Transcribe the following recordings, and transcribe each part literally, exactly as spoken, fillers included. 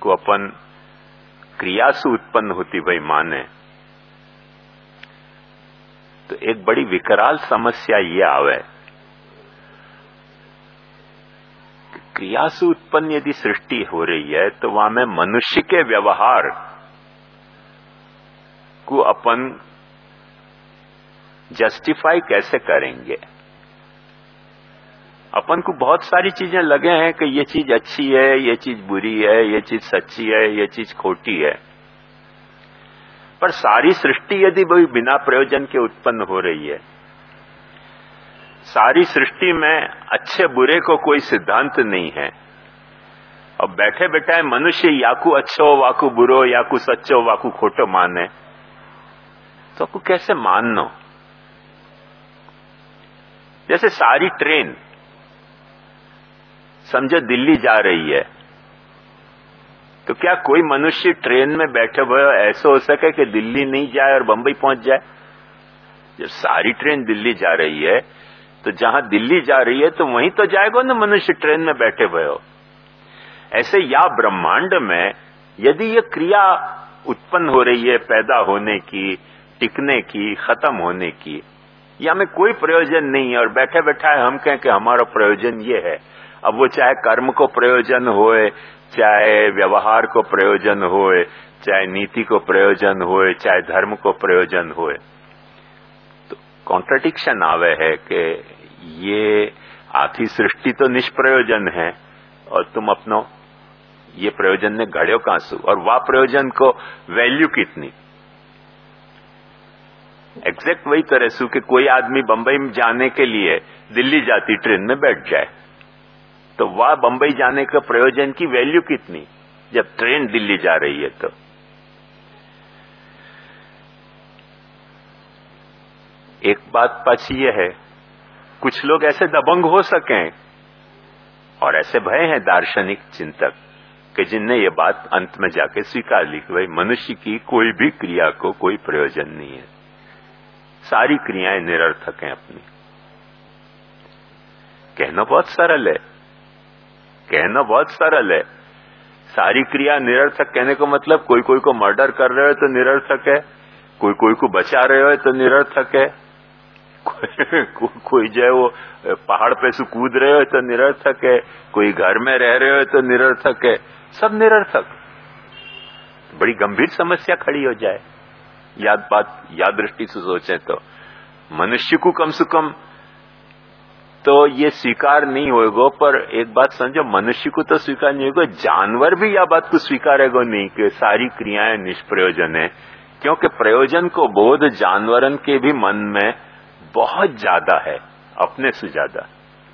को अपन क्रिया से उत्पन्न होती भाई माने तो एक बड़ी विकराल समस्या ये आवे, क्रिया से उत्पन्न यदि सृष्टि हो रही है तो वहां में मनुष्य के व्यवहार को अपन जस्टिफाई कैसे करेंगे। अपन को बहुत सारी चीजें लगे हैं कि ये चीज अच्छी है, ये चीज बुरी है, ये चीज सच्ची है, ये चीज खोटी है, पर सारी सृष्टि यदि वही बिना प्रयोजन के उत्पन्न हो रही है, सारी सृष्टि में अच्छे बुरे को कोई सिद्धांत नहीं है, और बैठे बैठे मनुष्य याकू अच्छो वाकू बुरो, याकू सच्चो वाकू खोटो माने, तो आपको कैसे मानना। जैसे सारी ट्रेन समझो दिल्ली जा रही है, तो क्या कोई मनुष्य ट्रेन में बैठे हुए ऐसा हो सके कि दिल्ली नहीं जाए और बंबई पहुंच जाए। जब सारी ट्रेन दिल्ली जा रही है तो जहां दिल्ली जा रही है तो वहीं तो जाएगा ना मनुष्य ट्रेन में बैठे हुए हो। ऐसे या ब्रह्मांड में यदि ये क्रिया उत्पन्न हो रही है पैदा होने की, टिकने की, खत्म होने की, या में कोई प्रयोजन नहीं है और बैठे बैठा है हम कहें कि हमारा प्रयोजन ये है, अब वो चाहे कर्म को प्रयोजन होए, चाहे व्यवहार को प्रयोजन होए, चाहे नीति को प्रयोजन होए, चाहे धर्म को प्रयोजन होए, तो कॉन्ट्रडिक्शन आवे है कि ये आखिरी सृष्टि तो निष्प्रयोजन है और तुम अपनो ये प्रयोजन ने घड़ियो कांसू, और वह प्रयोजन को वैल्यू कितनी। एग्जैक्ट वही तरह सु कि कोई आदमी बंबई में जाने के लिए दिल्ली जाती ट्रेन में बैठ जाए, तो वह बंबई जाने का प्रयोजन की वैल्यू कितनी जब ट्रेन दिल्ली जा रही है। तो एक बात पाछी ये है, कुछ लोग ऐसे दबंग हो सकें और ऐसे भय हैं दार्शनिक चिंतक कि जिनने ये बात अंत में जाके स्वीकार ली कि भाई मनुष्य की कोई भी क्रिया को कोई प्रयोजन नहीं है, सारी क्रियाएं निरर्थक हैं अपनी। कहना बहुत सरल है, कहना बहुत सरल है, सारी क्रिया निरर्थक कहने को मतलब कोई कोई को मर्डर कर रहे हो तो निरर्थक है, कोई कोई को बचा रहे हो तो निरर्थक है, कोई, को, कोई जो है वो पहाड़ पे से कूद रहे हो तो निरर्थक है, कोई घर में रह रहे हो तो निरर्थक है, सब निरर्थक। बड़ी गंभीर समस्या खड़ी हो जाए याद बात याद दृष्टि से सोचें तो। मनुष्य को कम से कम तो ये स्वीकार नहीं होएगा, पर एक बात समझो, मनुष्य को तो स्वीकार नहीं होगा, जानवर भी यह बात को स्वीकारेगा नहीं कि सारी क्रियाएं निष्प्रयोजन है, क्योंकि प्रयोजन को बोध जानवरन के भी मन में बहुत ज्यादा है, अपने से ज्यादा।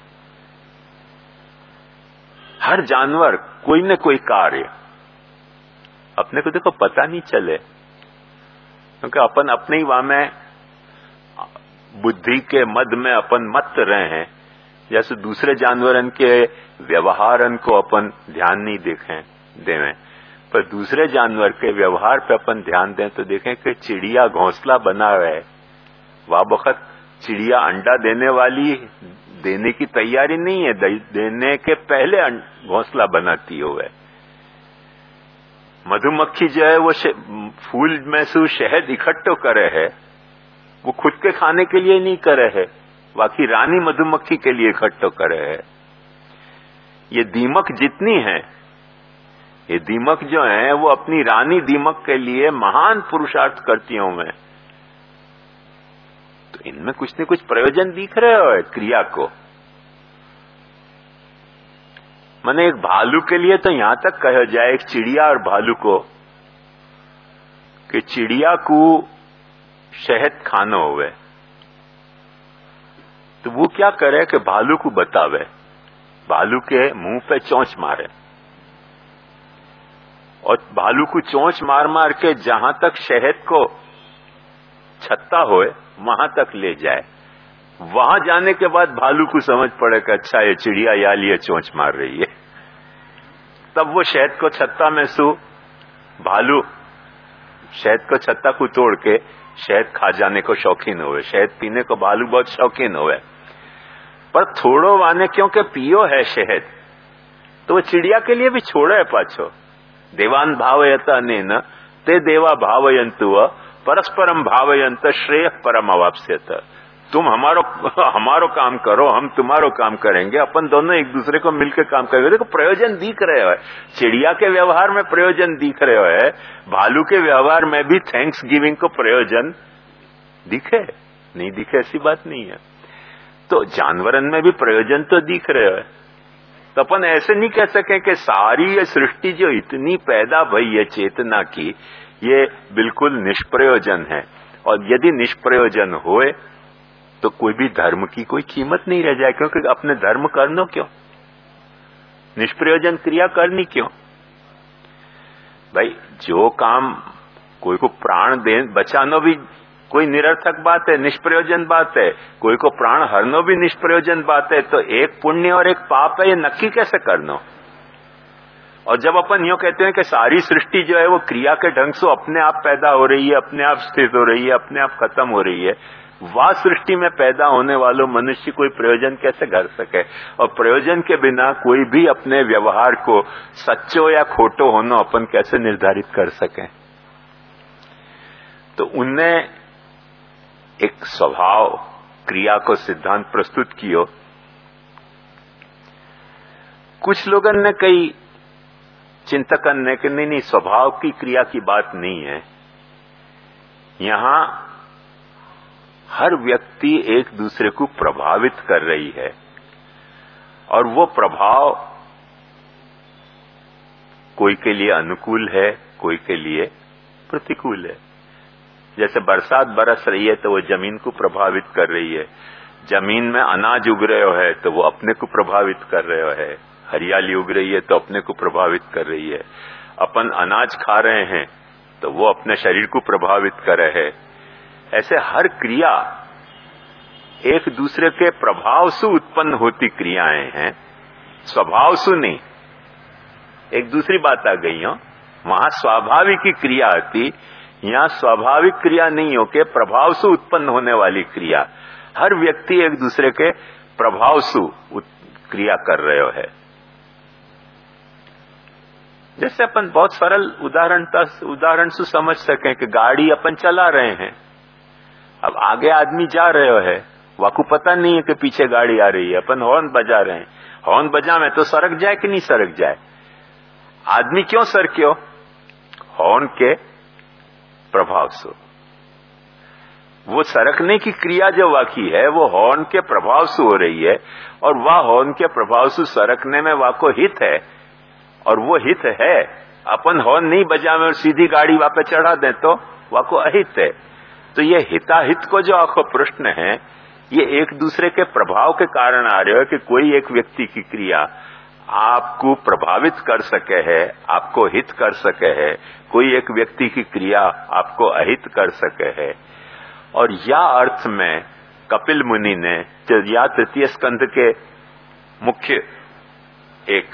हर जानवर कोई न कोई कार्य अपने को देखो पता नहीं चले, क्योंकि अपन अपने ही वहां में बुद्धि के मद में अपन मत रहे हैं, जैसे दूसरे जानवरन के व्यवहारन को अपन ध्यान नहीं देखें देवें, पर दूसरे जानवर के व्यवहार पे अपन ध्यान दें तो देखें कि चिड़िया घोंसला बना हुआ है, वह वक्त चिड़िया अंडा देने वाली देने की तैयारी नहीं है, देने के पहले घोंसला बनाती हुए। मधुमक्खी जो है वो फूल में से शहद इकट्ठो करे है, वो खुद के खाने के लिए नहीं करे है, बाकी रानी मधुमक्खी के लिए इकट्ठो करे है। ये दीमक जितनी है, ये दीमक जो है वो अपनी रानी दीमक के लिए महान पुरुषार्थ करती हूं मैं, तो इनमें कुछ न कुछ प्रयोजन दिख रहे हो क्रिया को। मैंने एक भालू के लिए तो यहां तक कहा जाए, एक चिड़िया और भालू को, कि चिड़िया को शहद खाना होवे तो वो क्या करे कि भालू को बतावे, भालू के मुंह पे चोंच मारे और भालू को चोंच मार मार के जहां तक शहद को छत्ता होए वहां तक ले जाए। वहां जाने के बाद भालू को समझ पड़े कि अच्छा ये चिड़िया या लिए चोंच मार रही है, तब वो शहद को छत्ता में सू भालू शहद को छत्ता को तोड़ के शहद खा जाने को शौकीन हुए, शहद पीने को भालू बहुत शौकीन हुए, पर थोड़ो वाने क्योंकि पियो है शहद तो वो चिड़िया के लिए भी छोड़ो है पाछो, देवान भावयत अनेन ते देवा भावयंतु परस्परम भावयंत श्रेय परम अवाप्स्यत। तुम हमारो हमारो काम करो, हम तुम्हारो काम करेंगे, अपन दोनों एक दूसरे को मिलकर काम करेंगे। देखो प्रयोजन दिख रहे हो, चिड़िया के व्यवहार में प्रयोजन दिख रहे हो, भालू के व्यवहार में भी थैंक्स गिविंग को प्रयोजन दिखे, नहीं दिखे ऐसी बात नहीं है। तो जानवरन में भी प्रयोजन तो दिख रहे हो। तो अपन ऐसे नहीं कह सके कि सारी ये सृष्टि जो इतनी पैदा भई है चेतना की, ये बिल्कुल निष्प्रयोजन है। और यदि निष्प्रयोजन होए तो कोई भी धर्म की कोई कीमत नहीं रह जाए, क्योंकि अपने धर्म करनो क्यों, निष्प्रयोजन क्रिया करनी क्यों। भाई जो काम कोई को प्राण दे बचानो भी कोई निरर्थक बात है, निष्प्रयोजन बात है, कोई को प्राण हरनो भी निष्प्रयोजन बात है। तो एक पुण्य और एक पाप है, ये नक्की कैसे करनो। और जब अपन यूं कहते हैं कि सारी सृष्टि जो है वो क्रिया के ढंग से अपने आप पैदा हो रही है, अपने आप स्थित हो रही है, अपने आप खत्म हो रही है, वह सृष्टि में पैदा होने वालों मनुष्य कोई प्रयोजन कैसे कर सके। और प्रयोजन के बिना कोई भी अपने व्यवहार को सच्चो या खोटो होना अपन कैसे निर्धारित कर सके। तो उनने एक स्वभाव क्रिया को सिद्धांत प्रस्तुत कियो। कुछ लोगों ने, कई चिंतकन ने कि नहीं नहीं स्वभाव की क्रिया की बात नहीं है, यहां हर व्यक्ति एक दूसरे को प्रभावित कर रही है और वो प्रभाव कोई के लिए अनुकूल है, कोई के लिए प्रतिकूल है। जैसे बरसात बरस रही है तो वो जमीन को प्रभावित कर रही है, जमीन में अनाज उग रहे है तो वो अपने को प्रभावित कर रहे है, हरियाली उग रही है तो अपने को प्रभावित कर रही है, अपन अनाज खा रहे हैं तो वो अपने शरीर को प्रभावित कर रहे हैं। ऐसे हर क्रिया एक दूसरे के प्रभाव से उत्पन्न होती क्रियाएं हैं, स्वभाव से नहीं। एक दूसरी बात आ गई हो, वहां स्वाभाविक की क्रिया आती, यहां स्वाभाविक क्रिया नहीं हो के प्रभाव से उत्पन्न होने वाली क्रिया। हर व्यक्ति एक दूसरे के प्रभाव से क्रिया कर रहे है। जैसे अपन बहुत सरल उदाहरण उदाहरण से समझ सकें कि गाड़ी अपन चला रहे हैं, अब आगे आदमी जा रहे है, वाकू पता नहीं है कि पीछे गाड़ी आ रही है, अपन हॉर्न बजा रहे हैं, हॉर्न बजा में तो सरक जाए कि नहीं सरक जाए। आदमी क्यों सरक्यो, हॉर्न के प्रभाव से। वो सरकने की क्रिया जो वाकी है वो हॉर्न के प्रभाव से हो रही है, और वह हॉर्न के प्रभाव से सरकने में वाको हित है, और वो हित है। अपन हॉर्न नहीं बजा में और सीधी गाड़ी वहां पे चढ़ा दें तो वाको अहित है। तो ये हिताहित को जो आपको प्रश्न है, ये एक दूसरे के प्रभाव के कारण आ रहे हो कि कोई एक व्यक्ति की क्रिया आपको प्रभावित कर सके है, आपको हित कर सके है, कोई एक व्यक्ति की क्रिया आपको अहित कर सके है। और या अर्थ में कपिल मुनि ने, या तृतीय स्कंध के मुख्य एक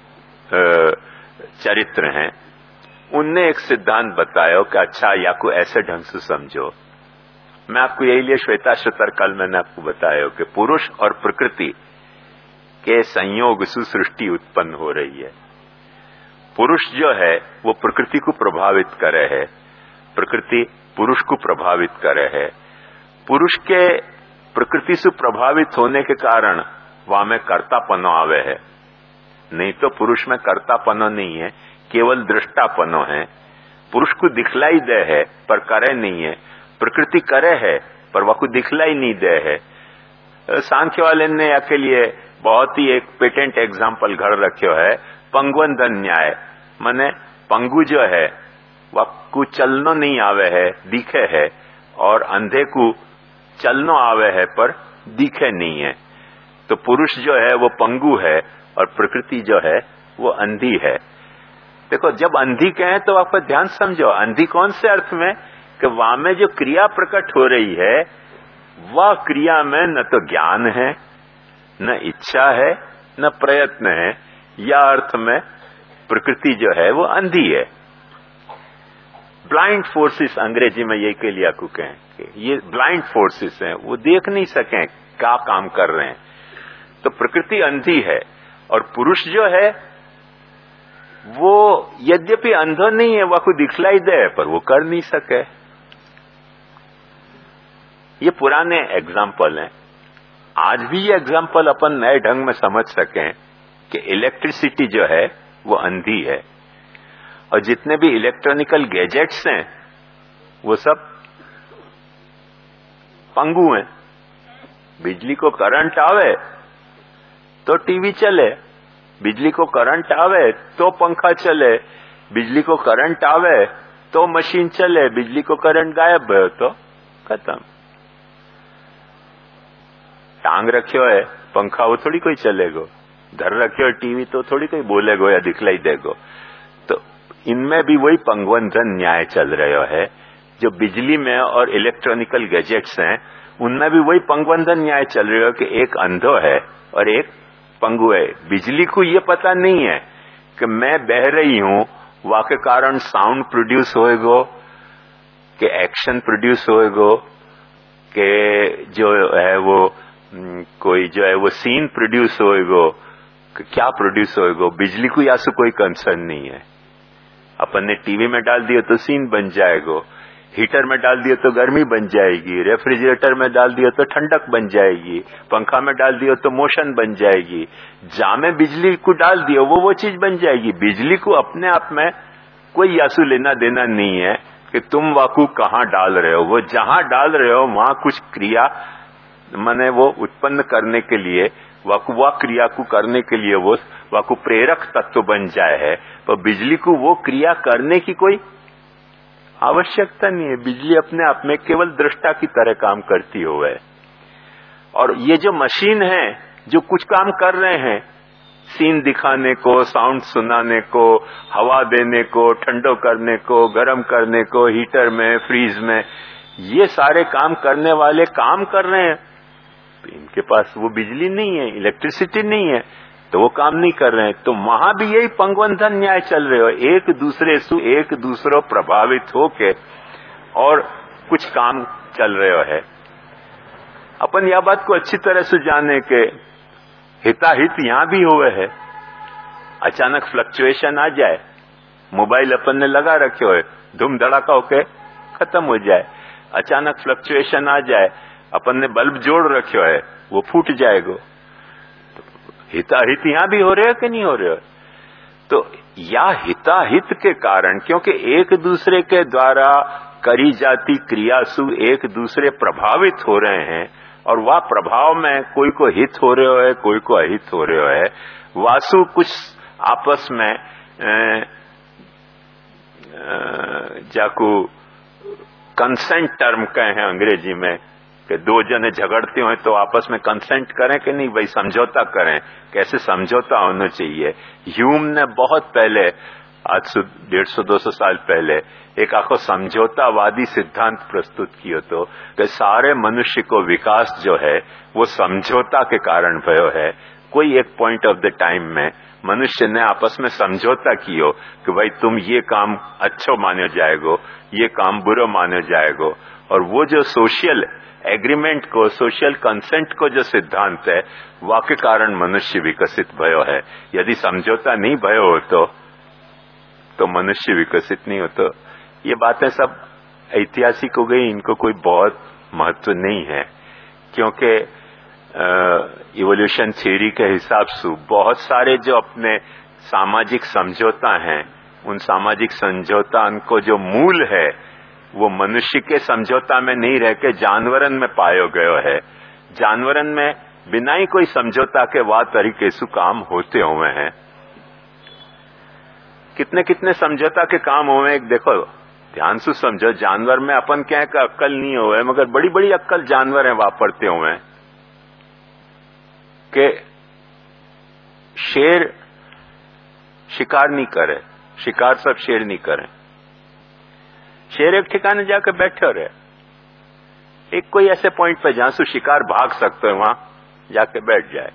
चरित्र हैं, उनने एक सिद्धांत बताया कि अच्छा या को ऐसे ढंग से समझो। मैं आपको यही लिए श्वेताश्वतर कल मैंने आपको बताया कि पुरुष और प्रकृति के संयोग से सृष्टि उत्पन्न हो रही है। पुरुष जो है वो प्रकृति को प्रभावित करे है, प्रकृति पुरुष को प्रभावित करे है। पुरुष के प्रकृति से प्रभावित होने के कारण वहां में कर्तापनो आवे है, नहीं तो पुरुष में कर्तापनो नहीं है, केवल दृष्टापनो है। पुरुष को दिखलाई दे है पर करे नहीं है, प्रकृति करे है पर वह को दिखलाई नहीं दे है। सांख्य वाले ने के लिए बहुत ही एक पेटेंट एग्जाम्पल घर रखो है, पंगुवन न्याय। माने पंगु जो है वह को चलनो नहीं आवे है, दिखे है, और अंधे को चलनो आवे है पर दिखे नहीं है। तो पुरुष जो है वो पंगु है और प्रकृति जो है वो अंधी है। देखो जब अंधी कहें तो आप ध्यान समझो, अंधी कौन से अर्थ में कि वहां में जो क्रिया प्रकट हो रही है वह क्रिया में न तो ज्ञान है, न इच्छा है, न प्रयत्न है। या अर्थ में प्रकृति जो है वो अंधी है। ब्लाइंड फोर्सेस अंग्रेजी में यही के लिए आपको कहें कि ये ब्लाइंड फोर्सेस हैं, वो देख नहीं सकें क्या काम कर रहे हैं। तो प्रकृति अंधी है और पुरुष जो है वो यद्यपि अंधो नहीं है, वाकु दिखलाई दे, पर वो कर नहीं सके। ये पुराने एग्जाम्पल हैं। आज भी ये एग्जाम्पल अपन नए ढंग में समझ सकें कि इलेक्ट्रिसिटी जो है वो अंधी है, और जितने भी इलेक्ट्रॉनिकल गैजेट्स हैं वो सब पंगु हैं। बिजली को करंट आवे तो टीवी चले, बिजली को करंट आवे तो पंखा चले, बिजली को करंट आवे तो मशीन चले, बिजली को करंट गायब हो तो खत्म। टांग रखियो है पंखा, वो थोड़ी कोई चलेगो। धर रखियो टीवी तो थोड़ी कोई बोलेगो या दिखलाई देगो। तो इनमें भी वही पंगवंधन न्याय चल रहा है। जो बिजली में और इलेक्ट्रॉनिकल गैजेट्स हैं उनमें भी वही पंगवंधन न्याय चल रहा है कि एक अंधो है और एक पंगु है। बिजली को ये पता नहीं है कि मैं बह रही हूं, वाके कारण साउंड प्रोड्यूस होएगो, कि एक्शन प्रोड्यूस होएगो, कि जो है वो कोई जो है वो सीन प्रोड्यूस होएगो, कि क्या प्रोड्यूस होएगो। बिजली को या से कोई कंसर्न नहीं है। अपन ने टीवी में डाल दिया तो सीन बन जाएगो, हीटर में डाल दिया तो गर्मी बन जाएगी, रेफ्रिजरेटर में डाल दिया तो ठंडक बन जाएगी, पंखा में डाल दिया तो मोशन बन जाएगी। जामे बिजली को डाल दिया वो वो चीज बन जाएगी। बिजली को अपने आप में कोई यासु लेना देना नहीं है कि तुम वाकु कहाँ डाल रहे हो। वो जहां डाल रहे हो वहां कुछ क्रिया माने वो उत्पन्न करने के लिए, वाकु वा क्रिया को करने के लिए वो वाकु प्रेरक तत्व बन जाए है। पर बिजली को वो क्रिया करने की कोई आवश्यकता नहीं है। बिजली अपने आप में केवल दृष्टा की तरह काम करती हुए। और ये जो मशीन है जो कुछ काम कर रहे हैं, सीन दिखाने को, साउंड सुनाने को, हवा देने को, ठंडो करने को, गर्म करने को, हीटर में, फ्रीज में, ये सारे काम करने वाले काम कर रहे हैं। इनके पास वो बिजली नहीं है, इलेक्ट्रिसिटी नहीं है, तो वो काम नहीं कर रहे हैं। तो वहां भी यही पंगवंधन न्याय चल रहे हो। एक दूसरे से एक दूसरो प्रभावित होके और कुछ काम चल रहे हो है। अपन यह बात को अच्छी तरह से जाने के हिताहित यहां भी हुए है। अचानक फ्लक्चुएशन आ जाए, मोबाइल अपन ने लगा रखे हो, धूम धड़ाका होके खत्म हो जाए। अचानक फ्लक्चुएशन आ जाए, अपन ने बल्ब जोड़ रखे है, वो फूट जाएगा। हिताहित यहां भी हो रहे हो कि नहीं हो रहे हो। तो या हिताहित के कारण, क्योंकि एक दूसरे के द्वारा करी जाती क्रिया सु एक दूसरे प्रभावित हो रहे हैं, और वह प्रभाव में कोई को हित हो रहे हो है, कोई को अहित हो रहे हो है। वासु कुछ आपस में जाकू कंसेंट टर्म कहे हैं अंग्रेजी में, कि दो जने झगड़ते हो तो आपस में कंसेंट करें कि नहीं भाई, समझौता करें। कैसे समझौता होना चाहिए। ह्यूम ने बहुत पहले, आज से डेढ़ सौ दो सौ साल पहले, एक आखो समझौतावादी सिद्धांत प्रस्तुत किया तो कि सारे मनुष्य को विकास जो है वो समझौता के कारण भयो है। कोई एक पॉइंट ऑफ द टाइम में मनुष्य ने आपस में समझौता कियो कि भाई तुम ये काम अच्छो मानो जाएगो, ये काम बुरो मानो जाएगो। और वो जो सोशल एग्रीमेंट को, सोशल कंसेंट को जो सिद्धांत है, वाके कारण मनुष्य विकसित भयो है। यदि समझौता नहीं भयो हो तो तो मनुष्य विकसित नहीं हो। तो ये बातें सब ऐतिहासिक हो गई, इनको कोई बहुत महत्व नहीं है, क्योंकि इवोल्यूशन थ्योरी के हिसाब से बहुत सारे जो अपने सामाजिक समझौता हैं, उन सामाजिक समझौता को जो मूल है वो मनुष्य के समझौता में नहीं रह के जानवरन में पायो गयो है। जानवरन में बिना ही कोई समझौता के वाह तरीके से काम होते हुए हैं। कितने कितने समझौता के काम हुए। एक देखो, ध्यान से समझो, जानवर में अपन क्या का अक्कल नहीं हुए, मगर बड़ी बड़ी अक्कल जानवर है वापरते हुए। कि शेर शिकार नहीं करे, शिकार सब शेर नहीं करे। शेर एक ठिकाने जाकर बैठे रहे, एक कोई ऐसे पॉइंट पे जहां से शिकार भाग सकते हो वहां जाके बैठ जाए।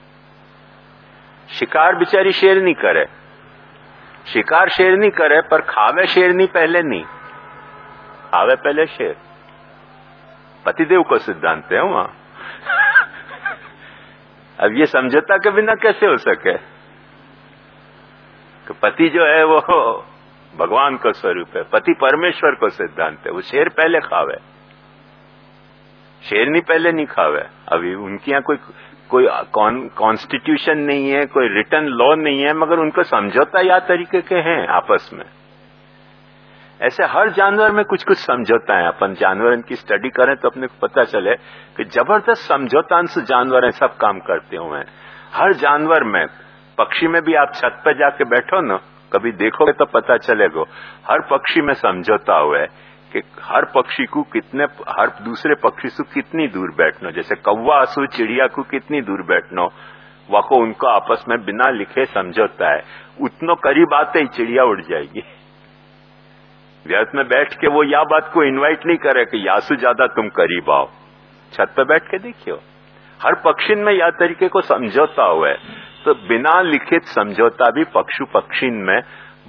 शिकार बेचारी शेर नहीं करे, शिकार शेर नहीं करे, पर खावे शेर नहीं पहले नहीं, खावे पहले शेर। पतिदेव को सिद्धांत है वहां। अब ये समझौता के बिना कैसे हो सके। कि पति जो है वो भगवान का स्वरूप है, पति परमेश्वर को सिद्धांत है। वो शेर पहले खावे, शेर नहीं पहले नहीं खावे। अभी उनके यहाँ कोई कोई कॉन्स्टिट्यूशन नहीं है, कोई रिटर्न लॉ नहीं है, मगर उनको समझौता या तरीके के हैं आपस में। ऐसे हर जानवर में कुछ कुछ समझौता है। अपन जानवरों की स्टडी करें तो अपने को पता चले कि जबरदस्त समझौतांश जानवर है, सब काम करते हुए हैं। हर जानवर में, पक्षी में भी आप छत पे जाके बैठो ना, कभी देखोगे तो पता चलेगा, हर पक्षी में समझौता हुआ है कि हर पक्षी को कितने, हर दूसरे पक्षी से कितनी दूर बैठना। जैसे कौवा असु चिड़िया को कितनी दूर बैठना, वाको उनको आपस में बिना लिखे समझौता है। उतनो करीब आते ही चिड़िया उड़ जाएगी। व्यर्थ में बैठ के वो या बात को इनवाइट नहीं करे कि यासु ज्यादा तुम करीब आओ। छत पे बैठ के देखियो, हर पक्षी में या तरीके को समझौता हुआ है। तो बिना लिखित समझौता भी पक्षु पक्षी में